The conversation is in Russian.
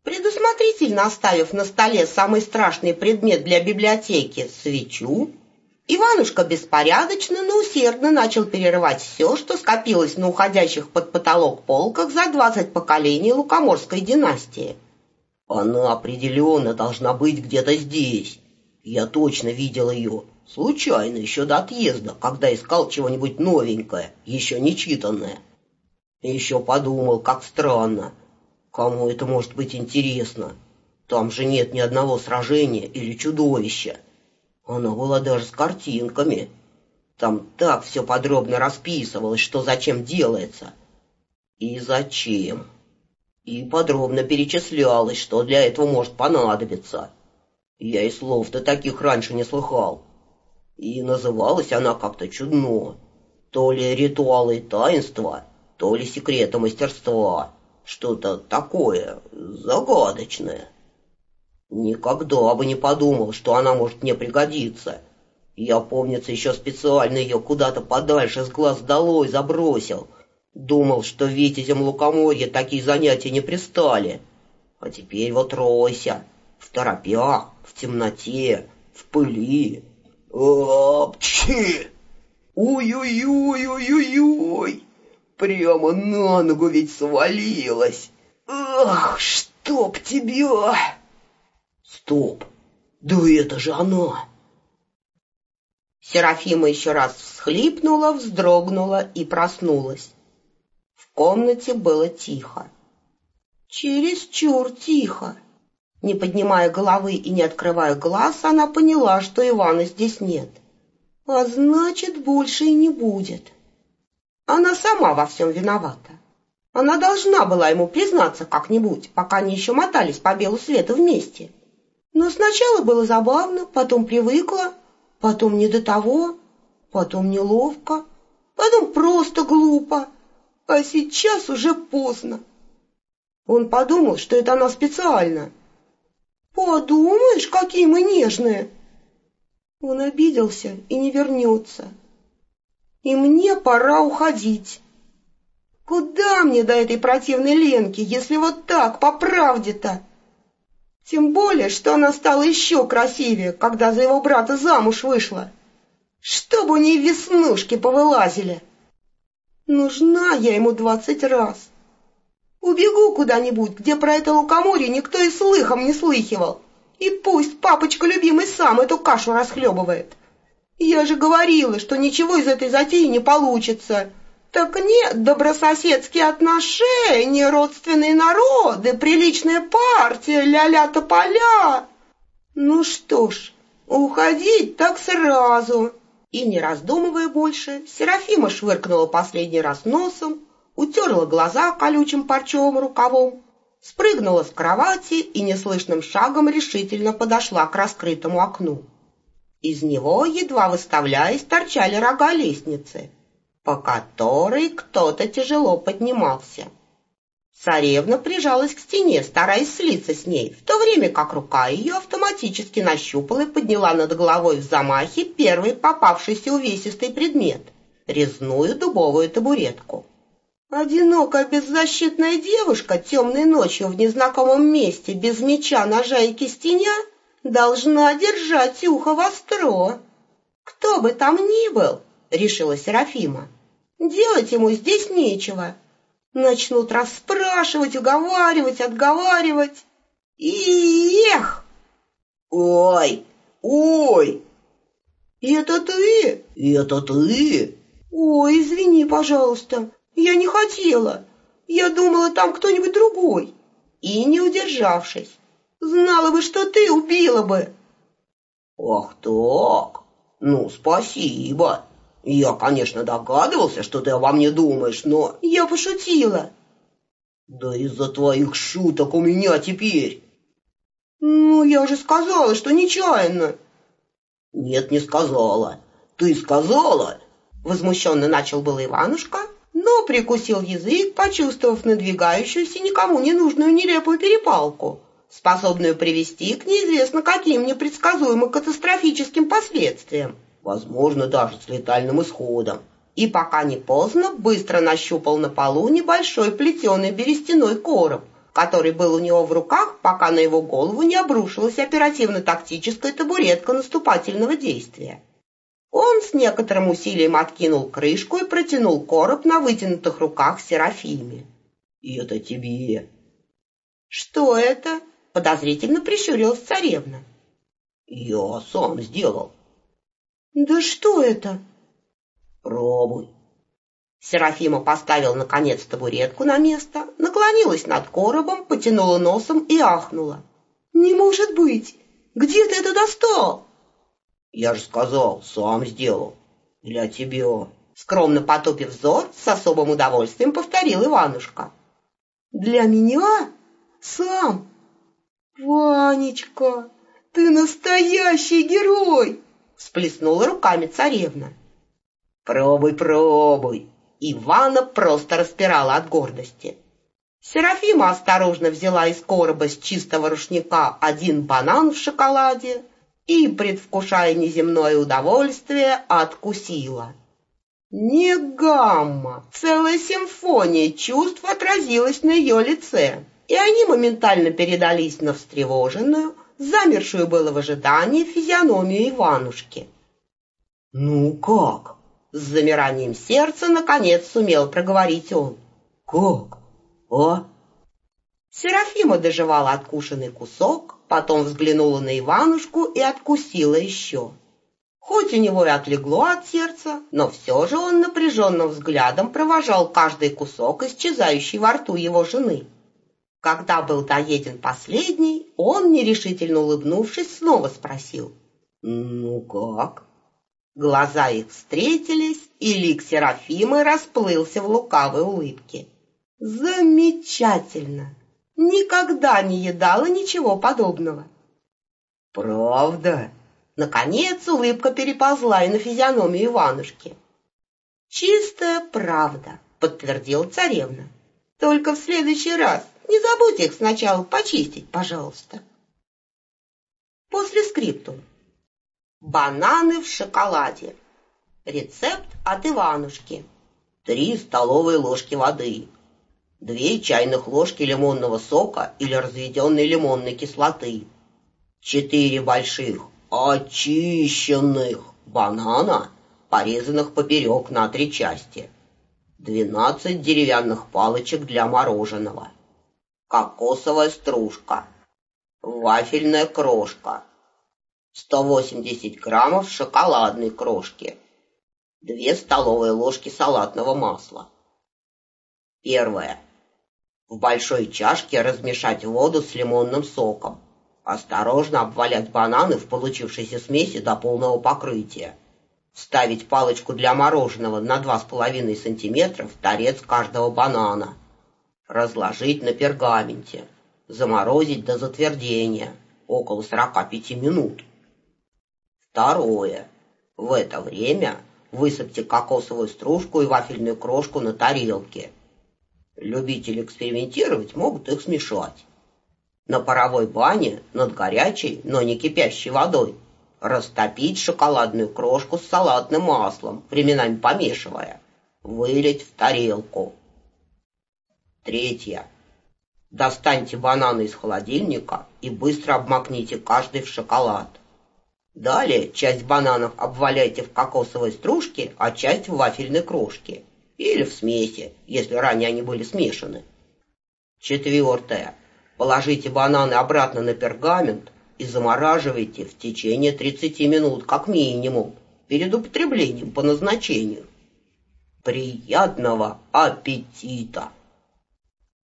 Предусмотрительно оставив на столе самый страшный предмет для библиотеки — свечу, Иванушка беспорядочно, но усердно начал перерывать все, что скопилось на уходящих под потолок полках за 20 поколений Лукоморской династии. Она определенно должна быть где-то здесь. Я точно видел ее, случайно, еще до отъезда, когда искал чего-нибудь новенькое, еще не читанное. И еще подумал, как странно. Кому это может быть интересно? Там же нет ни одного сражения или чудовища. Она была даже с картинками. Там так все подробно расписывалось, что зачем делается. И зачем. И подробно перечислялось, что для этого может понадобиться. Я и слов-то таких раньше не слыхал. И называлась она как-то чудно. То ли ритуалы и таинства, то ли секреты мастерства. Что-то такое загадочное. Никогда бы не подумал, что она может мне пригодиться. Я, помнится, еще специально ее куда-то подальше с глаз долой забросил. Думал, что витязям Лукоморья такие занятия не пристали. А теперь вот ройся. В торопях, в темноте, в пыли. Апчхи! Ой-ой-ой-ой-ой-ой! Прямо на ногу ведь свалилась. Ах, чтоб тебя! Стоп! Да это же она! Серафима еще раз всхлипнула, вздрогнула и проснулась. В комнате было тихо. Чересчур тихо. Не поднимая головы и не открывая глаз, она поняла, что Ивана здесь нет. А значит, больше и не будет. Она сама во всем виновата. Она должна была ему признаться как-нибудь, пока они еще мотались по белу свету вместе. Но сначала было забавно, потом привыкла, потом не до того, потом неловко, потом просто глупо, а сейчас уже поздно. Он подумал, что это она специально. «Подумаешь, какие мы нежные!» Он обиделся и не вернется. И мне пора уходить. Куда мне до этой противной Ленки, если вот так, по правде-то? Тем более, что она стала еще красивее, когда за его брата замуж вышла. Чтобы у ней веснушки повылазили. Нужна я ему 20 раз. Убегу куда-нибудь, где про это Лукоморье никто и слыхом не слыхивал. И пусть папочка любимый сам эту кашу расхлебывает. Я же говорила, что ничего из этой затеи не получится. Так нет, добрососедские отношения, родственные народы, приличная партия, ля-ля тополя. Ну что ж, уходить так сразу. И, не раздумывая больше, Серафима швыркнула последний раз носом, утерла глаза колючим парчевым рукавом, спрыгнула с кровати и неслышным шагом решительно подошла к раскрытому окну. Из него, едва выставляясь, торчали рога лестницы, по которой кто-то тяжело поднимался. Царевна прижалась к стене, стараясь слиться с ней, в то время как рука ее автоматически нащупала и подняла над головой в замахе первый попавшийся увесистый предмет — резную дубовую табуретку. Одинокая беззащитная девушка темной ночью в незнакомом месте без меча, ножа и кистеня должна держать ухо востро. Кто бы там ни был, решила Серафима, делать ему здесь нечего. Начнут расспрашивать, уговаривать, отговаривать. И эх! Ой! Ой! Это ты? Это ты? Ой, извини, пожалуйста. Я не хотела. Я думала, там кто-нибудь другой. И, не удержавшись, знала бы, что ты, убила бы. Ах так? Ну, спасибо. Я, конечно, догадывался, что ты обо мне думаешь, но... Я пошутила. Да из-за твоих шуток у меня теперь... Ну, я же сказала, что нечаянно. Нет, не сказала. Ты сказала? Возмущенно начал было Иванушка, но прикусил язык, почувствовав надвигающуюся никому не нужную нелепую перепалку, способную привести к неизвестно каким непредсказуемо катастрофическим последствиям. Возможно, даже с летальным исходом. И пока не поздно, быстро нащупал на полу небольшой плетеный берестяной короб, который был у него в руках, пока на его голову не обрушилась оперативно-тактическая табуретка наступательного действия. Он с некоторым усилием откинул крышку и протянул короб на вытянутых руках Серафиме. «И это тебе». «Что это?» — подозрительно прищурилась царевна. «Я сам сделал». «Да что это?» «Пробуй». Серафима поставила, наконец, табуретку на место, наклонилась над коробом, потянула носом и ахнула. «Не может быть! Где ты это достал?» «Я же сказал, сам сделал. Для тебя». Скромно потупив взор, с особым удовольствием повторил Иванушка. «Для меня? Сам? Ванечка, ты настоящий герой!» всплеснула руками царевна. «Пробуй, пробуй!» Ивана просто распирала от гордости. Серафима осторожно взяла из короба с чистого рушника один банан в шоколаде и, предвкушая неземное удовольствие, откусила. Не гамма, целая симфония чувств отразилась на ее лице, и они моментально передались на встревоженную, замершую было в ожидании физиономию Иванушки. «Ну как?» С замиранием сердца наконец сумел проговорить он. «Как? А?» Серафима дожевала откушенный кусок, потом взглянула на Иванушку и откусила еще. Хоть у него и отлегло от сердца, но все же он напряженным взглядом провожал каждый кусок, исчезающий во рту его жены. Когда был доеден последний, он, нерешительно улыбнувшись, снова спросил. «Ну как?» Глаза их встретились, и лик Серафимы расплылся в лукавой улыбке. «Замечательно! Никогда не едала ничего подобного!» «Правда?» Наконец улыбка переползла и на физиономию Иванушки. «Чистая правда», — подтвердила царевна. «Только в следующий раз не забудь их сначала почистить, пожалуйста». После скриптум. Бананы в шоколаде. Рецепт от Иванушки. 3 столовые ложки воды, 2 чайных ложки лимонного сока или разведенной лимонной кислоты, 4 больших очищенных банана, порезанных поперек на 3 части, 12 деревянных палочек для мороженого, кокосовая стружка, вафельная крошка, 180 граммов шоколадной крошки, 2 столовые ложки салатного масла. Первое. В большой чашке размешать воду с лимонным соком. Осторожно обвалять бананы в получившейся смеси до полного покрытия. Вставить палочку для мороженого на 2,5 см в торец каждого банана. Разложить на пергаменте. Заморозить до затвердения, около 45 минут. Второе. В это время высыпьте кокосовую стружку и вафельную крошку на тарелке. Любители экспериментировать могут их смешать. На паровой бане над горячей, но не кипящей водой растопить шоколадную крошку с салатным маслом, временами помешивая. Вылить в тарелку. Третье. Достаньте бананы из холодильника и быстро обмакните каждый в шоколад. Далее часть бананов обваляйте в кокосовой стружке, а часть в вафельной крошке. Или в смеси, если ранее они были смешаны. Четвертое. Положите бананы обратно на пергамент и замораживайте в течение 30 минут как минимум, перед употреблением по назначению. Приятного аппетита!